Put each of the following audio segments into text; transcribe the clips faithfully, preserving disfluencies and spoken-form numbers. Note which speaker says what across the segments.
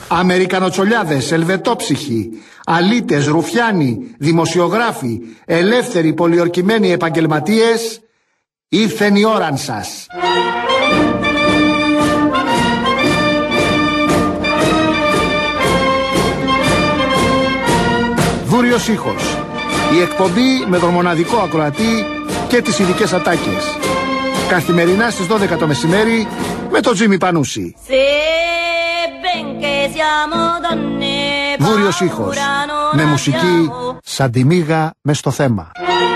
Speaker 1: Αμερικανοτσολιάδες, ελβετόψυχοι, αλήτες, ρουφιάνοι, δημοσιογράφοι, ελεύθεροι, πολιορκημένοι επαγγελματίες, ήρθεν η ώραν σας. Βούριος ήχος. Η εκπομπή με τον μοναδικό ακροατή και τις ειδικές ατάκες. Καθημερινά στις δώδεκα το μεσημέρι με τον Τζίμι Πανούση. Βούριος ήχος. Με μουσική σαν τη μύγα μες στο θέμα.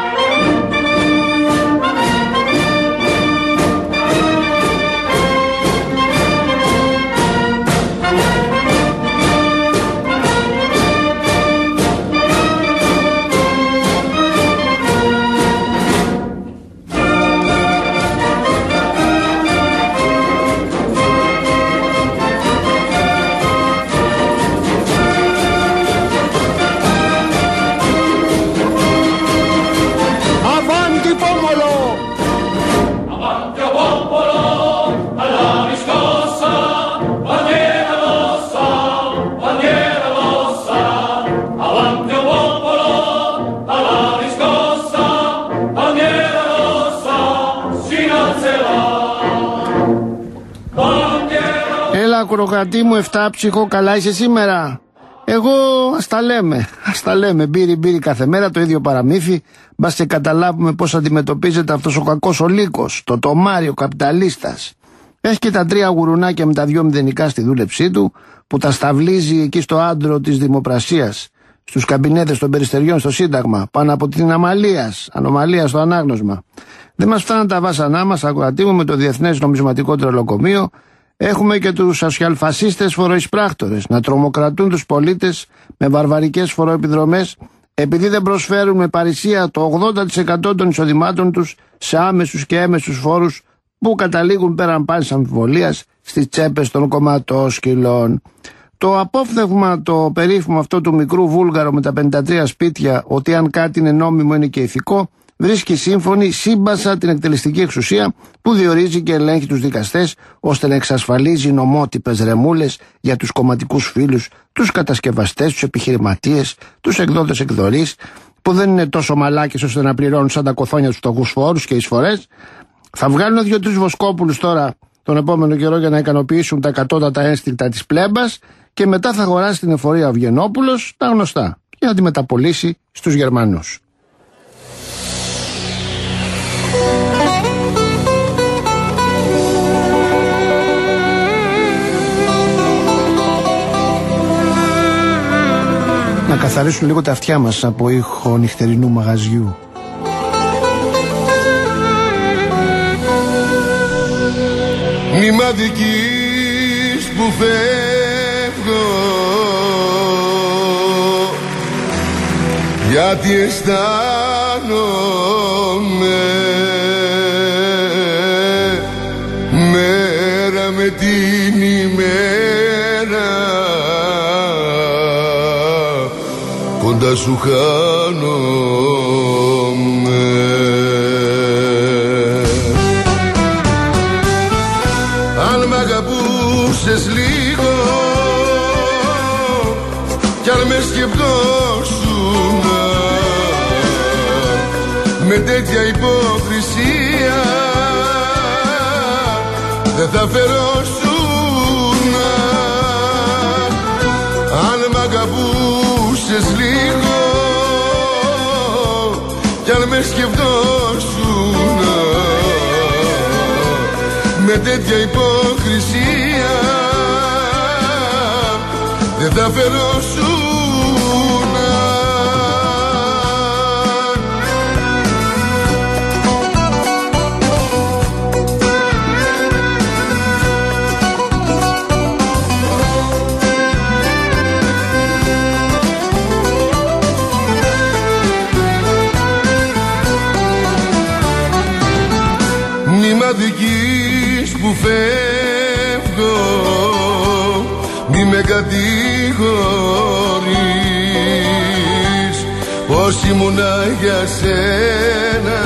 Speaker 1: Ακροκρατή μου εφτάψυχο, καλά είσαι σήμερα? Εγώ ας τα λέμε, ας τα λέμε, μπύρι μπύρι κάθε μέρα, το ίδιο παραμύθι. Μπας και καταλάβουμε πώς αντιμετωπίζεται αυτός ο κακός ο λύκος, το τομάρι, ο καπιταλίστας. Έχει και τα τρία γουρουνάκια με τα δυο μηδενικά στη δούλεψή του, που τα σταυλίζει εκεί στο άντρο της δημοπρασίας, στους καμπινέδες των περιστεριών στο Σύνταγμα, πάνω από την αμαλίας, ανομαλία στο ανάγνωσμα. Δεν μας φτάνουν τα βάσανά μας, ακροατή μου, με το Διεθνές Νομισματικό Τρελοκομείο. Έχουμε και τους ασιαλφασίστες φοροεισπράκτορες να τρομοκρατούν τους πολίτες με βαρβαρικές φοροεπιδρομές, επειδή δεν προσφέρουν με παρησία το ογδόντα τοις εκατό των εισοδημάτων τους σε άμεσους και έμεσους φόρους που καταλήγουν πέραν πάσης αμφιβολίας στις τσέπες των κομματόσκυλων. Το απόφθεγμα το περίφημο αυτό του μικρού Βούλγαρο με τα πενήντα τρία σπίτια, ότι αν κάτι είναι νόμιμο είναι και ηθικό, βρίσκει σύμφωνη σύμπασα την εκτελεστική εξουσία που διορίζει και ελέγχει τους δικαστές ώστε να εξασφαλίζει νομότυπες ρεμούλες για τους κομματικούς φίλους, τους κατασκευαστές, τους επιχειρηματίες, τους εκδότες εκδορείς που δεν είναι τόσο μαλάκες ώστε να πληρώνουν σαν τα κοθόνια τους φτωχούς φόρους και εισφορές. Θα βγάλουν δύο-τρεις βοσκόπουλους τώρα τον επόμενο καιρό για να ικανοποιήσουν τα κατώτατα ένστικτα της πλέμπας και μετά θα αγοράσει την εφορία ο Βγενόπουλος, τα γνωστά, για να τη μεταπολίσει στους Γερμανούς. Να καθαρίσουν λίγο τα αυτιά μας από ήχο νυχτερινού μαγαζιού.
Speaker 2: Μη μ' αδικείς που φεύγω, γιατί αισθάνομαι μέρα με την ημέρα κοντά σου χάνομαι. Αν μ' αγαπούσες λίγο κι αν με σκεφτόσουν με τέτοια υποκρισία δεν θα φερόσουν. Αν μ' αγαπούσες λίγο κι αν με σκεφτόσουν με τέτοια υποκρισία δεν θα φερόσουν. Μη μ' αδικείς που φεύγω, μη με κατηγορείς πως ήμουνα για σένα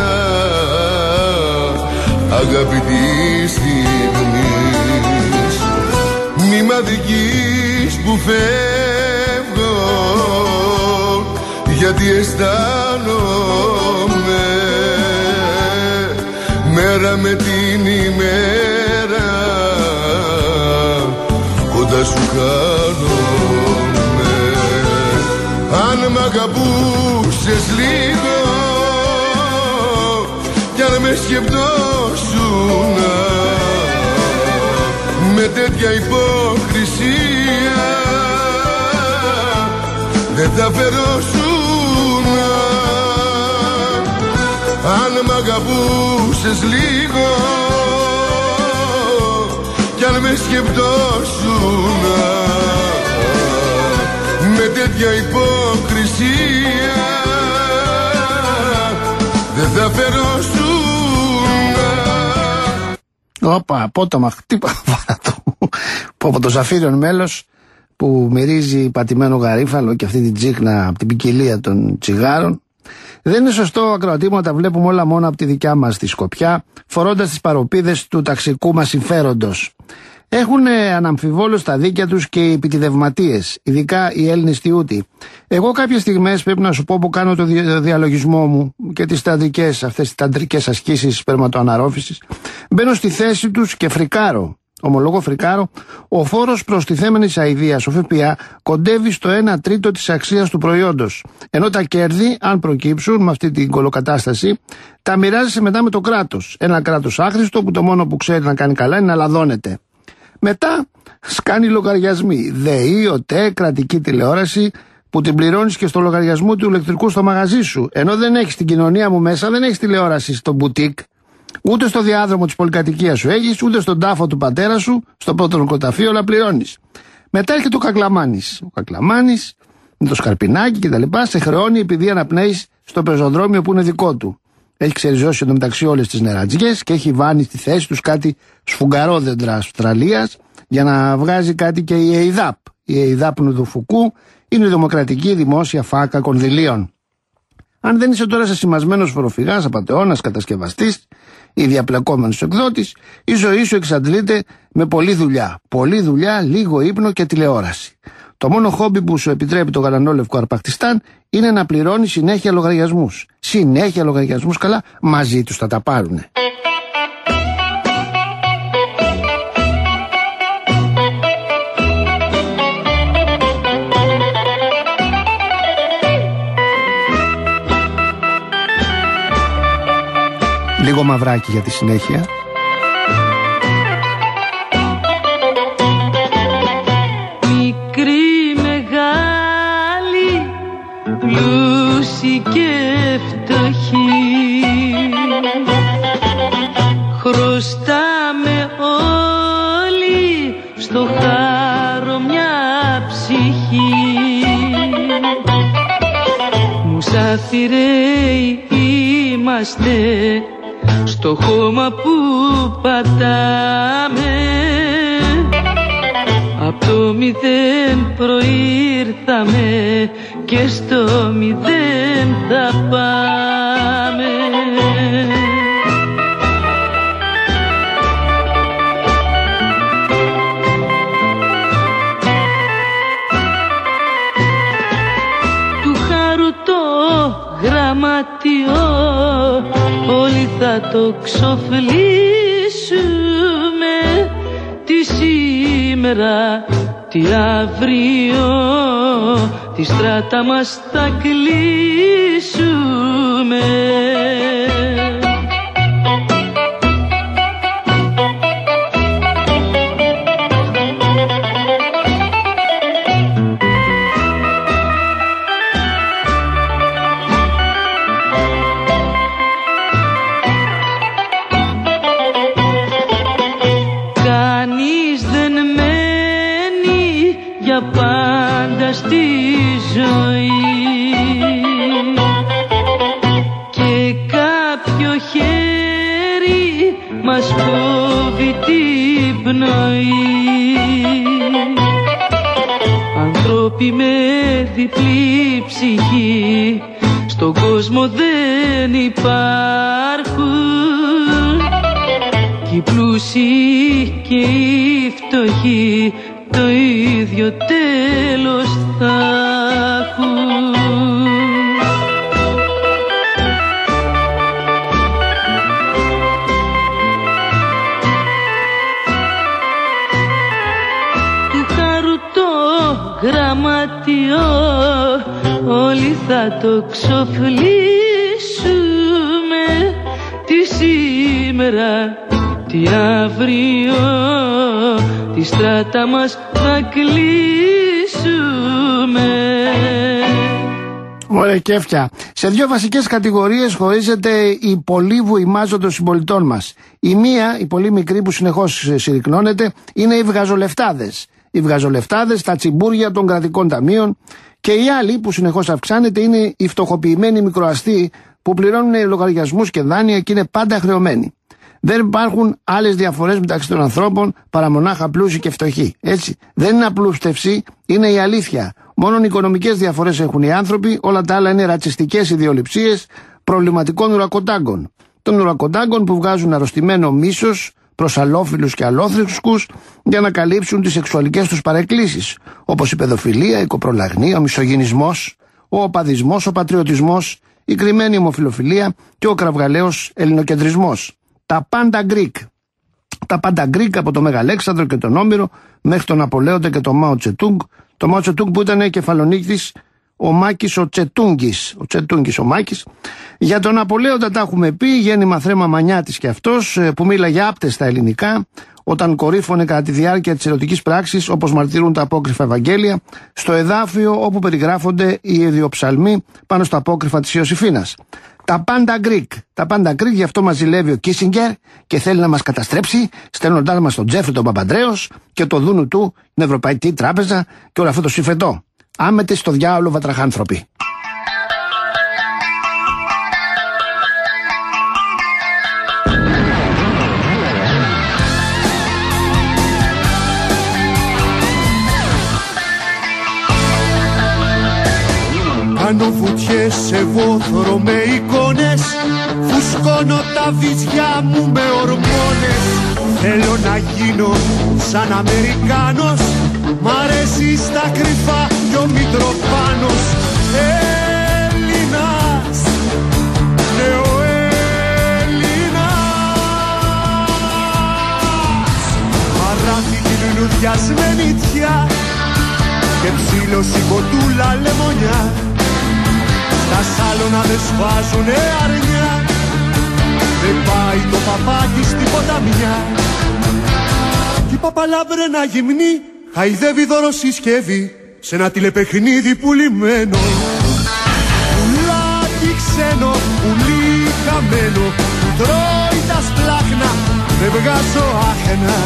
Speaker 2: αγαπητή στιγμής. Μη μ' αδικείς που φεύγω, γιατί αισθάνομαι μέρα με την ημέρα κοντά σου χάνομαι. Αν μ' αγαπούσες λίγο κι αν με σκεπτόσουνα με τέτοια υποκρισία δεν θα φερόσουνα. Αν μ' αγαπούσες λίγο κι αν με σκεπτόσουνα με τέτοια υποκρισία δεν θα φερόσουνα.
Speaker 1: Όπα, απότομα χτύπα από το Ζαφύριον μέλος που μυρίζει πατημένο γαρίφαλο και αυτή την τσίχνα από την ποικιλία των τσιγάρων. Δεν είναι σωστό, ακροατή μου, να τα βλέπουμε όλα μόνο από τη δικιά μας τη σκοπιά, φορώντας τις παροπίδες του ταξικού μας συμφέροντος. Έχουν αναμφιβόλως τα δίκια τους και οι επιτιδευματίες, ειδικά οι Έλληνες τιούτοι. Εγώ κάποιες στιγμές πρέπει να σου πω που κάνω το διαλογισμό μου και τις ταντρικές, αυτές τις ταντρικές ασκήσεις σπερματοαναρρόφησης, μπαίνω στη θέση τους και φρικάρω. Ομολόγω φρικάρω, ο φόρος προστιθέμενης αηδίας, ο ΦΠΑ, κοντεύει στο ένα τρίτο της αξίας του προϊόντος. Ενώ τα κέρδη, αν προκύψουν με αυτή την κολοκατάσταση, τα μοιράζεσαι μετά με το κράτος. Ένα κράτος άχρηστο που το μόνο που ξέρει να κάνει καλά είναι να λαδώνεται. Μετά σκάνει λογαριασμοί. ΔΕΗ, ΟΤΕ, κρατική τηλεόραση, που την πληρώνεις και στο λογαριασμό του ηλεκτρικού στο μαγαζί σου. Ενώ δεν έχεις την κοινωνία μου μέσα, δεν έχεις τηλεόραση στο μπουτίκ. Ούτε στο διάδρομο της πολυκατοικίας σου έχεις, ούτε στον τάφο του πατέρα σου, στο πρώτο νοικοταφείο να πληρώνεις. Μετά έρχεται ο Κακλαμάνης. Ο Κακλαμάνης με το σκαρπινάκι κτλ. Σε χρεώνει επειδή αναπνέεις στο πεζοδρόμιο που είναι δικό του. Έχει ξεριζώσει εντωμεταξύ όλες τις νερατζιές και έχει βάλει στη θέση τους κάτι σφουγγαρόδεντρα Αυστραλίας για να βγάζει κάτι και η ΕΙΔΑΠ. Η ΕΙΔΑΠ Νουδουφουκού είναι η Δημοκρατική Δημόσια Φάκα Κονδυλίων. Αν δεν είσαι τώρα σεσημασμένος φοροφυγάς, απατεώνας, κατασκευαστής ή διαπλεκόμενος εκδότης, η ζωή σου εξαντλείται με πολλή δουλειά. Πολλή δουλειά, λίγο ύπνο και τηλεόραση. Το μόνο χόμπι που σου επιτρέπει το γαλανόλευκο Αρπακτιστάν είναι να πληρώνει συνέχεια λογαριασμούς. Συνέχεια λογαριασμούς, καλά, μαζί τους θα τα πάρουνε. Λίγο μαυράκι για τη συνέχεια.
Speaker 3: Μικρή, μεγάλη, πλούσιοι και φτωχοί, χρωστάμε όλοι στο χάρο μια ψυχή. Μουσαφιρέοι είμαστε στο χώμα που πατάμε, απ' το μηδέν προήρθαμε και στο μηδέν θα πάμε. Του χάρου το γραμματιό όλοι θα το ξοφλήσουμε, τι σήμερα, τι αύριο, τη στράτα μας θα κλείσουμε. Πάντα στη ζωή και κάποιο χέρι μας κόβει την πνοή. Ανθρώποι με διπλή ψυχή στον κόσμο δεν υπάρχουν, κι οι πλούσιοι και οι φτωχοί το ίδιο τέλος θα έχουν. Του χαρού το γραμματιό όλοι θα το ξοφλήσουμε, τι σήμερα, τι αύριο, τη στράτα μας θα κλείσουμε.
Speaker 1: Ωραία κέφια. Σε δύο βασικές κατηγορίες χωρίζεται η πολύ βουημάζο των συμπολιτών μας. Η μία, η πολύ μικρή που συνεχώς συρρυκνώνεται, είναι οι βγαζολεφτάδες. Οι βγαζολεφτάδες, τα τσιμπούρια των κρατικών ταμείων, και η άλλη που συνεχώς αυξάνεται είναι οι φτωχοποιημένοι μικροαστοί που πληρώνουν λογαριασμούς και δάνεια και είναι πάντα χρεωμένοι. Δεν υπάρχουν άλλες διαφορές μεταξύ των ανθρώπων παρά μονάχα πλούσιοι και φτωχοί. Έτσι, δεν είναι απλούστευση, είναι η αλήθεια. Μόνο οι οικονομικές διαφορές έχουν οι άνθρωποι, όλα τα άλλα είναι ρατσιστικές ιδεολειψίες προβληματικών ουρακοτάγκων. Των ουρακοτάγκων που βγάζουν αρρωστημένο μίσος προς αλλόφιλους και αλλόθρησκους για να καλύψουν τις σεξουαλικές τους παρεκκλήσεις, όπως η παιδοφιλία, η κοπρολαγνία, ο μισογυνισμός, ο οπαδισμός, ο πατριωτισμός, η κρυμμένη ομοφιλοφιλία και ο κραυγαλαίος ελληνοκεντρισμός. Τα πάντα Γκρικ. Τα πάντα Γκρικ από το Μεγαλέξανδρο και τον Όμηρο μέχρι τον Απολέοντα και τον Μάο Τσετούγκ. Το Μάο Τσετούγκ που ήταν κεφαλονύκτης ο Μάκης ο Τσετούγκης. Ο Τσετούγκης ο Μάκης. Για τον Απολέοντα τα έχουμε πει, γέννημα θρέμα Μανιάτης και αυτός, που μίλαγε άπτεστα ελληνικά όταν κορύφωνε κατά τη διάρκεια της ερωτικής πράξης, όπως μαρτυρούν τα απόκριφα Ευαγγέλια, στο εδάφιο όπου περιγράφονται οι ιδιοψαλμοί πάνω στα απόκριφα της Ιωσήφινας. Τα πάντα Γκρικ. Τα πάντα Γκρικ, γι' αυτό μας ζηλεύει ο Κίσιγκερ και θέλει να μας καταστρέψει, στέλνοντάς μας τον Τζέφρι τον Παπαντρέος και το δούνου του, την Ευρωπαϊκή Τράπεζα και όλο αυτό το συμφετό. Άμετε στο διάολο βατραχάνθρωποι.
Speaker 2: Κάνω βουτιές σε βόθρο με εικόνες, φουσκώνω τα βυζιά μου με ορμόνες. Θέλω να γίνω σαν Αμερικάνος, μ' αρέσει στα κρυφά κι ο Μητροπάνος. Έλληνας, νεοέλληνας, παράθη την λουδιασμένη τιά και ψήλωση κοτούλα λεμονιά. Στα σάλωνα δεν σφάζουνε αρνιά, δεν πάει το παπάκι στην ποταμιά. Κι η παπαλάμπρενα γυμνή χαϊδεύει δωροσυσκεύη σε ένα τηλεπαιχνίδι πουλημένο. Πουλάκι ξένο, πουλί χαμένο, που τρώει τα σπλάχνα, δεν βγάζω άχνα.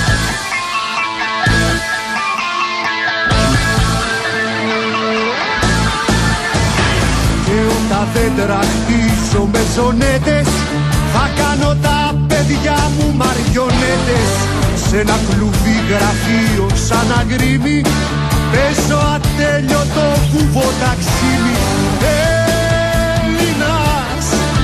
Speaker 2: Τα δέντρα χτίζω με ζωνέτες, θα κάνω τα παιδιά μου μαριονέτες. Σ' ένα κλουβί γραφείο σαν αγκρίμι, παίζω ατέλειωτο βουβοταξίμι. Έλληνας,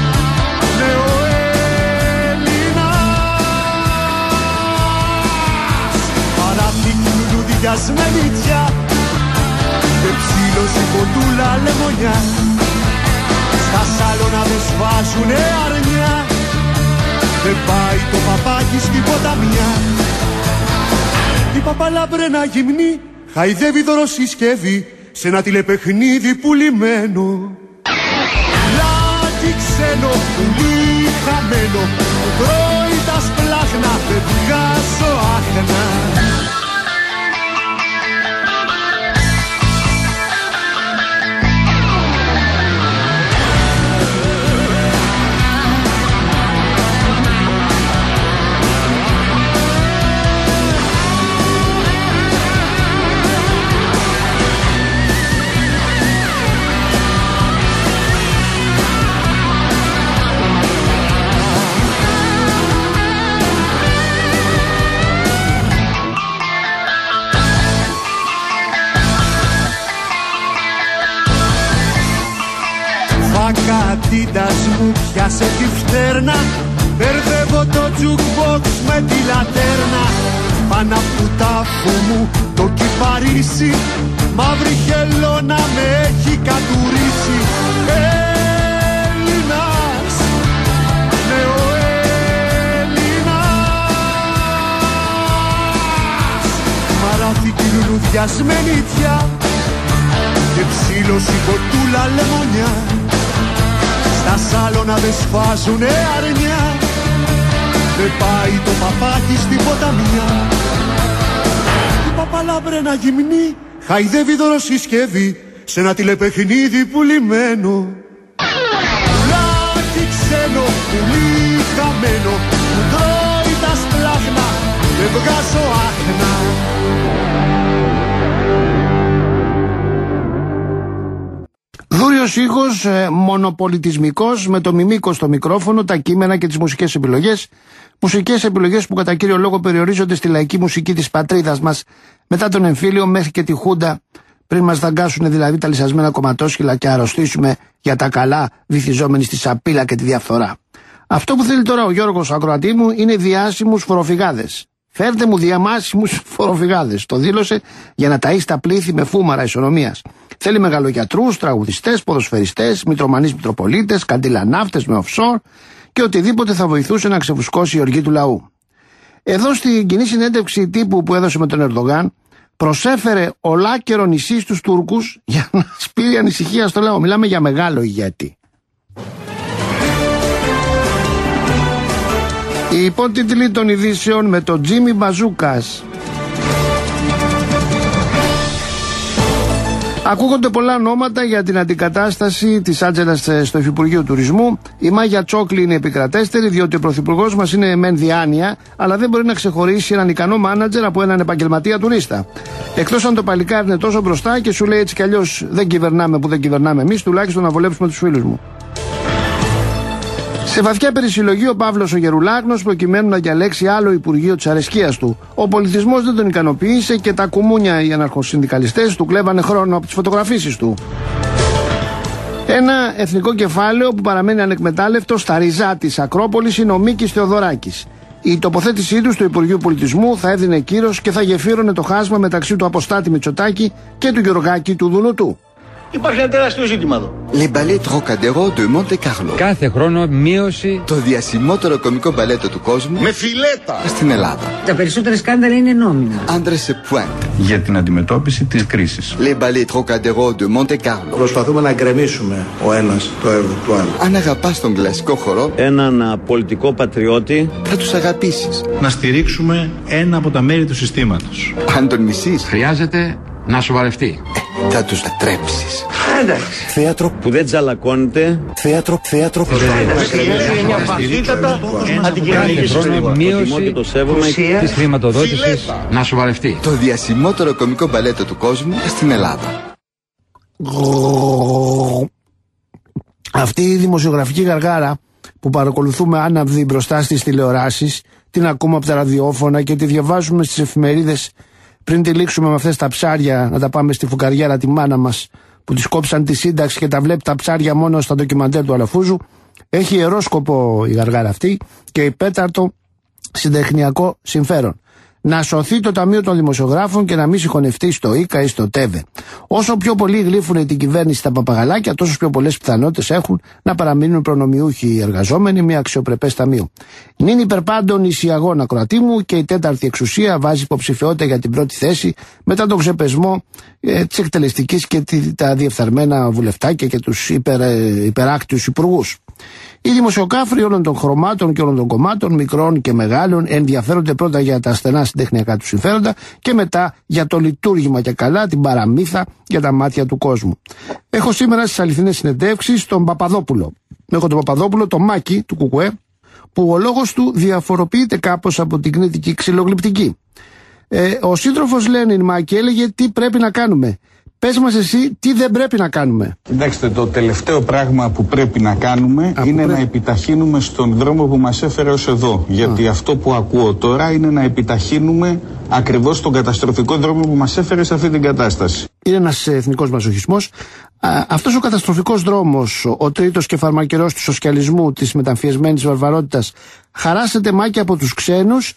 Speaker 2: νεοέλληνας, παράθηκη λουδιασμένη τιά και ψήλωση κοντούλα λεμονιά. Τα σάλωνα δεν σφάζουνε αρνιά, δεν πάει το παπάκι στην ποταμιά. Η παπαλάμπρενα γυμνή χαϊδεύει δωροσυσκεύη σε ένα τηλεπαιχνίδι πουλημένο. Λάκι ξένο, πουλί χαμένο, που τρώει τα σπλάχνα, δεν βγάζω άχνα. Κατήτας μου πιάσε τη φτέρνα, μπερδεύω το jukebox με τη λατέρνα. Πάνω απ' του τάφου μου το κυπαρίσι, μαύρη χελώνα με έχει κατουρίσει. Έλληνας, ναι ο Έλληνας. Μαράθηκη λουλουδιασμένη τιά και ψήλωση κοτούλα λεμονιά. Στα σάλωνα δε σφάζουνε αρνιά, δεν πάει το παπάκι στην ποταμιά. Η παπαλάμπρενα γυμνή χαϊδεύει δωροσυσκευή σε ένα τηλεπαιχνίδι πουλημένο. Πουλάκι ξένο, πουλί χαμένο, που τρώει τα σπλάχνα, δεν βγάζω άχνα.
Speaker 1: Δούριος ήχος, ε, μονοπολιτισμικός, με το μιμίκο στο μικρόφωνο, τα κείμενα και τις μουσικές επιλογές. Μουσικές επιλογές που κατά κύριο λόγο περιορίζονται στη λαϊκή μουσική της πατρίδας μας, μετά τον εμφύλιο μέχρι και τη Χούντα, πριν μας δαγκάσουν δηλαδή τα λυσασμένα κομματόσχυλα και αρρωστήσουμε για τα καλά, βυθιζόμενοι στη σαπίλα και τη διαφθορά. Αυτό που θέλει τώρα ο Γιώργος ακροατή μου είναι διάσημους φοροφυγάδες. Φέρτε μου διαμάσιμους φοροφυγάδες. Το δήλωσε για να ταΐσει τα πλήθη με φούμαρα ισονομίας. Θέλει μεγαλογιατρούς, τραγουδιστές, ποδοσφαιριστές, μητρομανείς μητροπολίτες, καντιλανάφτες με offshore και οτιδήποτε θα βοηθούσε να ξεφουσκώσει η οργή του λαού. Εδώ στην κοινή συνέντευξη τύπου που έδωσε με τον Ερντογάν, προσέφερε ολάκερο νησί στους Τούρκους για να σπείρει ανησυχία στο λαό. Μιλάμε για μεγάλο ηγέτη. Οι υπότιτλοι των ειδήσεων με τον Τζίμι Μπαζούκας. Ακούγονται πολλά ονόματα για την αντικατάσταση της άτζελας στο Υφυπουργείο Τουρισμού. Η Μάγια Τσόκλη είναι επικρατέστερη, διότι ο πρωθυπουργός μας είναι μεν διάνοια, αλλά δεν μπορεί να ξεχωρίσει έναν ικανό μάνατζερ από έναν επαγγελματία τουρίστα. Εκτός αν το παλικάρι είναι τόσο μπροστά και σου λέει έτσι κι αλλιώς δεν κυβερνάμε που δεν κυβερνάμε εμείς, τουλάχιστον να βολέψουμε τους φίλους μου. Σε βαθιά περισυλλογή ο Παύλος ο Γερουλάκνος προκειμένου να διαλέξει άλλο Υπουργείο της αρεσκίας του. Ο πολιτισμός δεν τον ικανοποίησε και τα κουμούνια οι αναρχοσυνδικαλιστές του κλέβανε χρόνο από τις φωτογραφίσεις του. Ένα εθνικό κεφάλαιο που παραμένει ανεκμετάλλευτο στα ριζά της Ακρόπολης είναι ο Μίκης Θεοδωράκης. Η τοποθέτησή του στο Υπουργείο Πολιτισμού θα έδινε κύρος και θα γεφύρωνε το χάσμα μεταξύ του Αποστάτη Μητσοτάκη και του Γεωργάκη του Δουνουτού.
Speaker 4: Υπάρχει ένα τεράστιο ζήτημα εδώ.
Speaker 5: Les ballets Trocadéro de Monte Carlo.
Speaker 6: Κάθε χρόνο μείωση.
Speaker 5: Το διασημότερο κομικό μπαλέτο του κόσμου.
Speaker 4: Με φιλέτα.
Speaker 5: Στην Ελλάδα.
Speaker 7: Τα περισσότερα σκάνδαλα είναι νόμινα.
Speaker 5: Άντρες σε pointe.
Speaker 8: Για την αντιμετώπιση της κρίσης.
Speaker 5: Les ballets Trocadéro de Monte Carlo.
Speaker 9: Προσπαθούμε να γκρεμίσουμε ο ένας το έργο του άλλου.
Speaker 5: Αν αγαπάς τον κλασικό χορό,
Speaker 10: έναν πολιτικό πατριώτη,
Speaker 5: θα τους αγαπήσεις.
Speaker 8: Να στηρίξουμε ένα από τα μέρη του συστήματος.
Speaker 5: Αν τον μισείς,
Speaker 6: Χρειάζεται να σοβαρευτεί.
Speaker 5: Ε, θα τους λατρέψεις.
Speaker 9: Εντάξει. Θέατρο
Speaker 10: που δεν τζαλακώνεται.
Speaker 9: Θέατρο, θέατρο.
Speaker 6: Κάθε χρόνο μείωση της χρηματοδότησης να σοβαρευτεί.
Speaker 5: Το διασημότερο κομικό μπαλέτο του κόσμου στην Ελλάδα.
Speaker 1: Αυτή η δημοσιογραφική γαργάρα που παρακολουθούμε άναυδη μπροστά στις τηλεοράσεις, την ακούμε από τα ραδιόφωνα και τη διαβάζουμε στις εφημερίδες πριν τυλίξουμε με αυτές τα ψάρια να τα πάμε στη φουκαριέρα τη μάνα μας που της κόψαν τη σύνταξη και τα βλέπει τα ψάρια μόνο στα ντοκιμαντέρ του Αλαφούζου. Έχει ιερό σκοπό η γαργάρα αυτή και υπέταρτο συντεχνιακό συμφέρον. Να σωθεί το Ταμείο των Δημοσιογράφων και να μην συγχωνευτεί στο ΙΚΑ ή στο ΤΕΒΕ. Όσο πιο πολύ γλύφουν την κυβέρνηση τα παπαγαλάκια, τόσο πιο πολλές πιθανότητες έχουν να παραμείνουν προνομιούχοι οι εργαζόμενοι με αξιοπρεπές ταμείο. Νυν υπερπάντων ισιαγών ακροατή μου και η τέταρτη εξουσία βάζει υποψηφιότητα για την πρώτη θέση μετά τον ξεπεσμό ε, της εκτελεστικής και τη, τα διεφθαρμένα βουλευτάκια και τους υπερ, ε, υπεράκτιους υπουργούς. Οι δημοσιοκάφροι όλων των χρωμάτων και όλων των κομμάτων, μικρών και μεγάλων, ενδιαφέρονται πρώτα για τα στενά συντεχνιακά του συμφέροντα και μετά για το λειτουργήμα και καλά, την παραμύθα για τα μάτια του κόσμου. Έχω σήμερα στις αληθινές συνεντεύξεις τον Παπαδόπουλο. Έχω τον Παπαδόπουλο, το Μάκη του Κουκουέ, που ο λόγος του διαφοροποιείται κάπως από την κριτική ξυλογλυπτική. Ε, ο σύντροφος Λένιν Μάκη έλεγε τι πρέπει να κάνουμε. Πες μας εσύ τι δεν πρέπει να κάνουμε.
Speaker 8: Κοιτάξτε, το τελευταίο πράγμα που πρέπει να κάνουμε Α, είναι πρέπει. να επιταχύνουμε στον δρόμο που μας έφερε ως εδώ. Γιατί Α. αυτό που ακούω τώρα είναι να επιταχύνουμε ακριβώς τον καταστροφικό δρόμο που μας έφερε σε αυτή την κατάσταση.
Speaker 1: Είναι ένας εθνικός μαζοχισμός. Α, αυτός ο καταστροφικός δρόμος, ο τρίτος και φαρμακερός του σοσιαλισμού, της μεταμφιεσμένης βαρβαρότητας, χαράσεται Μάκη από τους ξένους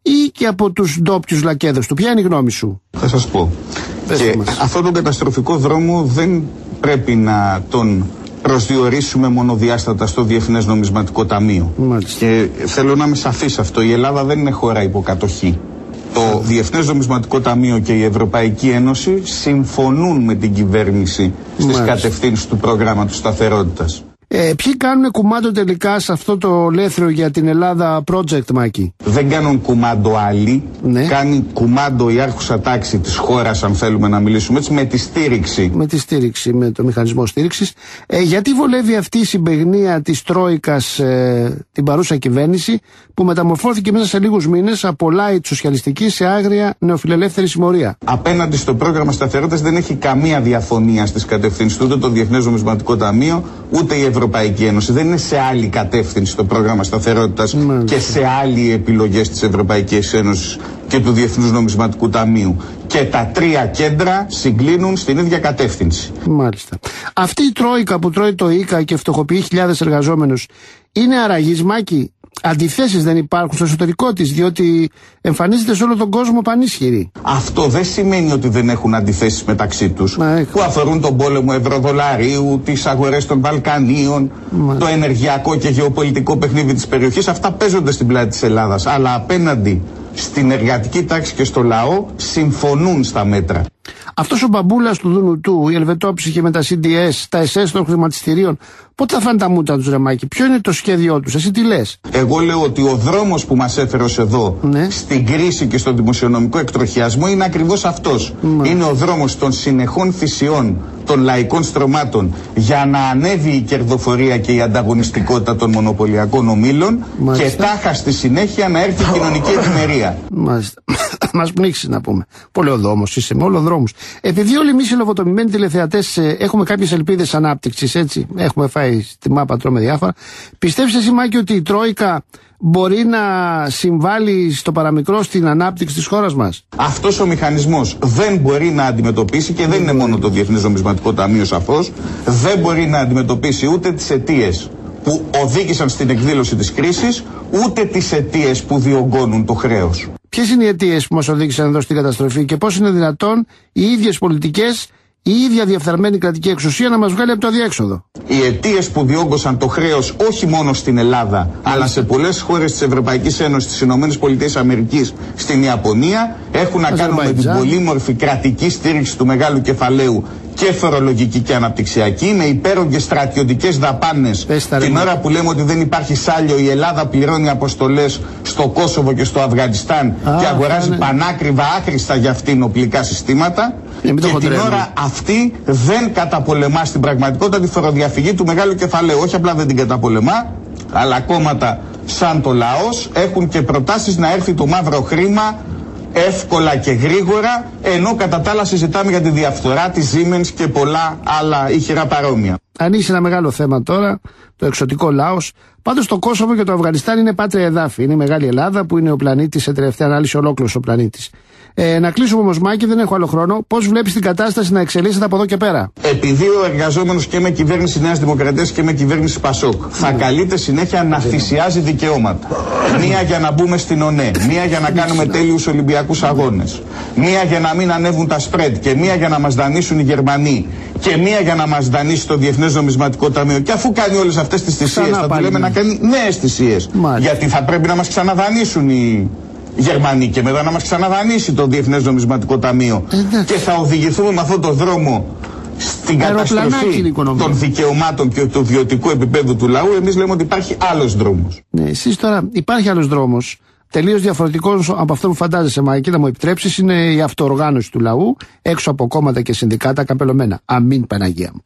Speaker 1: ή και από τους ντόπιους λακέδες του? Ποια είναι η γνώμη σου?
Speaker 8: Θα σας πω.
Speaker 1: Πες
Speaker 8: και
Speaker 1: μας.
Speaker 8: αυτόν τον καταστροφικό δρόμο δεν πρέπει να τον προσδιορίσουμε μονοδιάστατα στο Διεθνές Νομισματικό Ταμείο.
Speaker 1: Μάλιστα.
Speaker 8: Και θέλω να είμαι σαφής αυτό. Η Ελλάδα δεν είναι χώρα υποκατοχή. Το Διεθνές Νομισματικό Ταμείο και η Ευρωπαϊκή Ένωση συμφωνούν με την κυβέρνηση στις κατευθύνσεις του προγράμματος σταθερότητας.
Speaker 1: Ε, ποιοι κάνουν κουμάντο τελικά σε αυτό το ολέθριο για την Ελλάδα project, Μάκη?
Speaker 8: Δεν κάνουν κουμάντο άλλοι.
Speaker 1: Ναι.
Speaker 8: Κάνει κουμάντο η άρχουσα τάξη της χώρας, αν θέλουμε να μιλήσουμε έτσι, με τη στήριξη.
Speaker 1: Με τη στήριξη, με το μηχανισμό στήριξης. Ε, γιατί βολεύει αυτή η συμπαιγνία της Τρόικας ε, την παρούσα κυβέρνηση, που μεταμορφώθηκε μέσα σε λίγους μήνες από light σοσιαλιστική σε άγρια νεοφιλελεύθερη συμμορία?
Speaker 8: Απέναντι στο πρόγραμμα σταθερότητας δεν έχει καμία διαφωνία στις κατευθύνσεις του, ούτε το Διεθνές Νομισματικό Ταμείο, ούτε η Ευρωπαϊκή Ένωση. Δεν είναι σε άλλη κατεύθυνση το πρόγραμμα σταθερότητας και σε άλλη επιλογές της Ευρωπαϊκής Ένωσης και του Διεθνούς Νομισματικού Ταμείου. Και τα τρία κέντρα συγκλίνουν στην ίδια κατεύθυνση.
Speaker 1: Μάλιστα. Αυτή η Τρόικα που τρώει το ΙΚΑ και φτωχοποιεί χιλιάδες εργαζόμενους είναι αραγισμάκι? Αντιθέσεις δεν υπάρχουν στο εσωτερικό της, διότι εμφανίζεται σε όλο τον κόσμο πανίσχυρη?
Speaker 8: Αυτό δεν σημαίνει ότι δεν έχουν αντιθέσεις μεταξύ τους, που αφορούν τον πόλεμο ευρωδολαρίου, τις αγορές των Βαλκανίων, Μα. το ενεργειακό και γεωπολιτικό παιχνίδι της περιοχής. Αυτά παίζονται στην πλάτη της Ελλάδας, αλλά απέναντι στην εργατική τάξη και στο λαό συμφωνούν στα μέτρα.
Speaker 1: Αυτός ο μπαμπούλας του Δουνουτού, η Ελβετόψυχη με τα σι ντι ες, τα ες ες των χρηματιστηρίων, πότε θα φάνε τα μούτα τους, ρε Μάκη? Ποιο είναι το σχέδιό τους? Εσύ τι λες?
Speaker 8: Εγώ λέω ότι ο δρόμος που μας έφερε ως εδώ, ναι, στην κρίση και στον δημοσιονομικό εκτροχιασμό, είναι ακριβώς αυτός. Μα. Είναι ο δρόμος των συνεχών θυσιών των λαϊκών στρωμάτων για να ανέβει η κερδοφορία και η ανταγωνιστικότητα των μονοπωλιακών ομίλων. Μάλιστα. Και τάχα στη συνέχεια να έρθει η κοινωνική ευημερία.
Speaker 1: Μάλιστα. Μας πνίξει να πούμε. Πολεοδόμος είσαι, με όλο δρόμους. Επειδή όλοι εμείς οι λογοτομημένοι τηλεθεατές έχουμε κάποιες ελπίδες ανάπτυξης, έτσι, έχουμε φάει στη μάπα, τρώμε διάφορα. Πιστεύεις εσύ, Μάκη, ότι η Τρόικα μπορεί να συμβάλλει στο παραμικρό στην ανάπτυξη της χώρας μας?
Speaker 8: Αυτός ο μηχανισμός δεν μπορεί να αντιμετωπίσει, και δεν είναι μόνο το Διεθνές Νομισματικό Ταμείο σαφώς, δεν μπορεί να αντιμετωπίσει ούτε τις αιτίες που οδήγησαν στην εκδήλωση της κρίσης, ούτε τις αιτίες που διωγγώνουν το χρέος.
Speaker 1: Ποιες είναι οι αιτίες που μας οδήγησαν εδώ στην καταστροφή και πώς είναι δυνατόν οι ίδιες πολιτικές, η ίδια διαφθαρμένη κρατική εξουσία να μας βγάλει από το αδιέξοδο?
Speaker 8: Οι αιτίες που διόγκωσαν το χρέος όχι μόνο στην Ελλάδα, αλλά σε πολλές χώρες της Ευρωπαϊκής Ένωσης, στις Ηνωμένες Πολιτείες Αμερικής, στην Ιαπωνία, έχουν να κάνουν με την πολύμορφη κρατική στήριξη του μεγάλου κεφαλαίου και φορολογική και αναπτυξιακή, με υπέρογγες στρατιωτικές δαπάνες. Την ώρα που λέμε ότι δεν υπάρχει σάλιο, η Ελλάδα πληρώνει αποστολές στο Κόσοβο και στο Αφγανιστάν Α, και αγοράζει ναι. πανάκριβα άχρηστα για αυτήν οπλικά συστήματα. Ε, και την τρέμει. ώρα αυτή δεν καταπολεμά στην πραγματικότητα τη φοροδιαφυγή του μεγάλου κεφαλαίου. Όχι απλά δεν την καταπολεμά, αλλά κόμματα σαν το λαός έχουν και προτάσεις να έρθει το μαύρο χρήμα εύκολα και γρήγορα, ενώ κατά τα άλλα συζητάμε για τη διαφθορά, τη Siemens και πολλά άλλα ηχηρά παρόμοια.
Speaker 1: Ανοίξει ένα μεγάλο θέμα τώρα, το εξωτικό λαός. Πάντως το Κόσοβο και το Αφγανιστάν είναι πάτρια εδάφη. Είναι η μεγάλη Ελλάδα που είναι ο πλανήτης, σε τελευταία ανάλυση ολόκληρος ο πλανήτης. Ε, να κλείσουμε όμως, Μάκη, δεν έχω άλλο χρόνο. Πώς βλέπεις την κατάσταση να εξελίσσεται από εδώ και πέρα?
Speaker 8: Επειδή ο εργαζόμενος και με κυβέρνηση Νέας Δημοκρατίας και με κυβέρνηση Πασόκ θα mm. καλείται συνέχεια να θυσιάζει δικαιώματα. Μία για να μπούμε στην ΟΝΕ, μία για να κάνουμε τέλειους Ολυμπιακούς Αγώνες, μία για να μην ανέβουν τα σπρέντ και μία για να μας δανείσουν οι Γερμανοί και μία για να μας δανείσει το Διεθνές Νομισματικό Ταμείο. Και αφού κάνει όλες αυτές τις θυσίες, θα του λέμε να κάνει νέες θυσίες. Γιατί θα πρέπει να μας ξαναδανείσουν οι Γερμανοί και μετά να μας ξαναδανείσει το Διεθνές Νομισματικό Ταμείο. Ε, και θα οδηγηθούμε με αυτόν τον δρόμο στην καταστροφή των δικαιωμάτων και του βιωτικού επίπεδου του λαού. Εμείς λέμε ότι υπάρχει άλλος δρόμος.
Speaker 1: Ναι, εσείς τώρα υπάρχει άλλος δρόμος, τελείως διαφορετικός από αυτό που φαντάζεσαι, Μάκη, να μου επιτρέψεις, είναι η αυτοοργάνωση του λαού έξω από κόμματα και συνδικάτα καπελωμένα. Αμήν, Παναγία μου.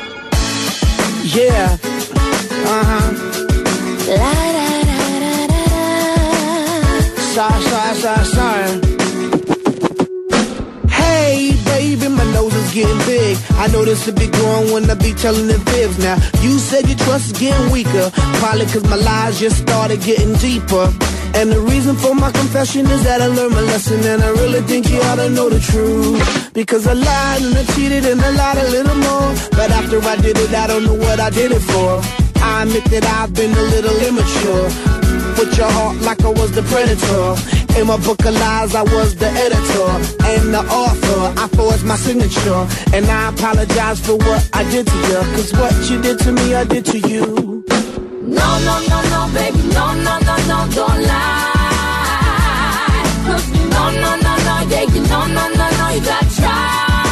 Speaker 11: Yeah. Uh-huh. Sorry, sorry, sorry, sorry. Hey, baby, my nose is getting big. I know this will be growing when I be telling the fibs. Now, you said your trust is getting weaker, probably cause my lies just started getting deeper. And the reason for my confession is that I learned my lesson, and I really think you ought to know the truth. Because I lied and I cheated and I lied a little more, but after I did it, I don't know what I did it for. I admit that I've been a little immature, put your heart like I was the predator. In my book of lies, I was the editor and the author. I forged my signature, and I apologize for what I did to you. Cause what you did to me, I did to you.
Speaker 12: No, no, no, no, baby, no, no, no, no, don't lie. Cause you no, no, no, no, yeah, you no, no, no, no, you gotta try.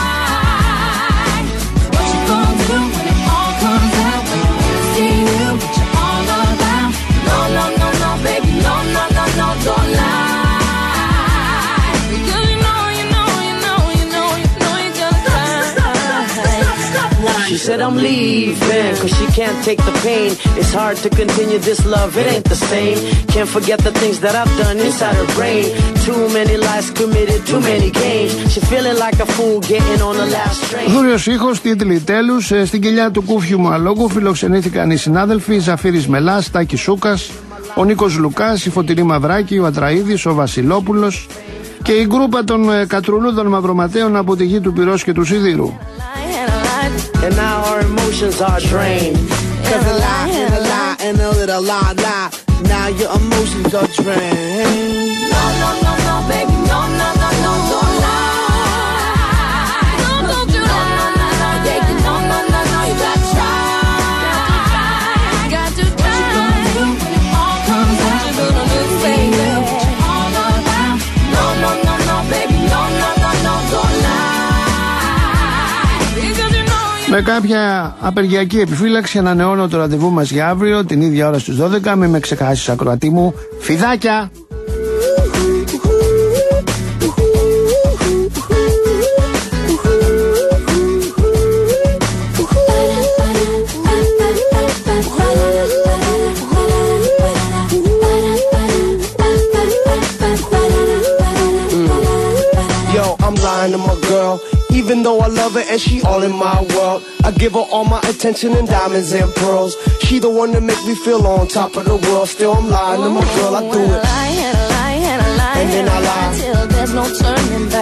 Speaker 12: What you gonna do when it all comes out? When you really see you, what you all about? No, no, no, no, baby, no, no, no, no, don't lie.
Speaker 13: She said I'm leaving, cause she can't take the pain. It's hard to continue this love, it ain't the same. Can't forget the things that I've done inside her brain. Too many lies committed, too many games. She feeling like a fool getting on the last train.
Speaker 1: Δούριος ήχος, τίτλοι τέλους. Στην κοιλιά του Κούφιου Μαλόγκου φιλοξενήθηκαν οι συνάδελφοι Ζαφύρης Μελάς, Τάκης Σούκας, ο Νίκος Λουκάς, η Φωτεινή Μαυράκη, ο Ατραίδης, ο Βασιλόπουλος και η γκρούπα των κατρουλούδων μαυροματέων από τη γη του Πυρός και του Σιδήρου.
Speaker 13: And now our emotions are drained.
Speaker 11: Cause a lie and a lie and a little lie lie. Now your emotions are drained.
Speaker 12: No, no, no, no, baby, no, no, no, no, don't lie. No, don't do that. No, no, no, yeah, you no, no, no, no, you gotta try. Got to try. What you gonna do when it all comes out? What you gonna do, baby? What you all about? No, no, no, no, baby, no, no, no, no, don't lie.
Speaker 1: Με κάποια απεργιακή επιφύλαξη ανανεώνω το ραντεβού μας για αύριο την ίδια ώρα στις δώδεκα. Μην με ξεχάσεις, ακροατή μου. Φιδάκια!
Speaker 11: Yo, I'm lying to my girl. Even though I love her and she all in my world, I give her all my attention and diamonds and pearls. She the one that make me feel on top of the world. Still I'm lying to my girl, I do it.
Speaker 12: And I lie, and I lie,
Speaker 11: and then I lie
Speaker 12: till there's no turning back.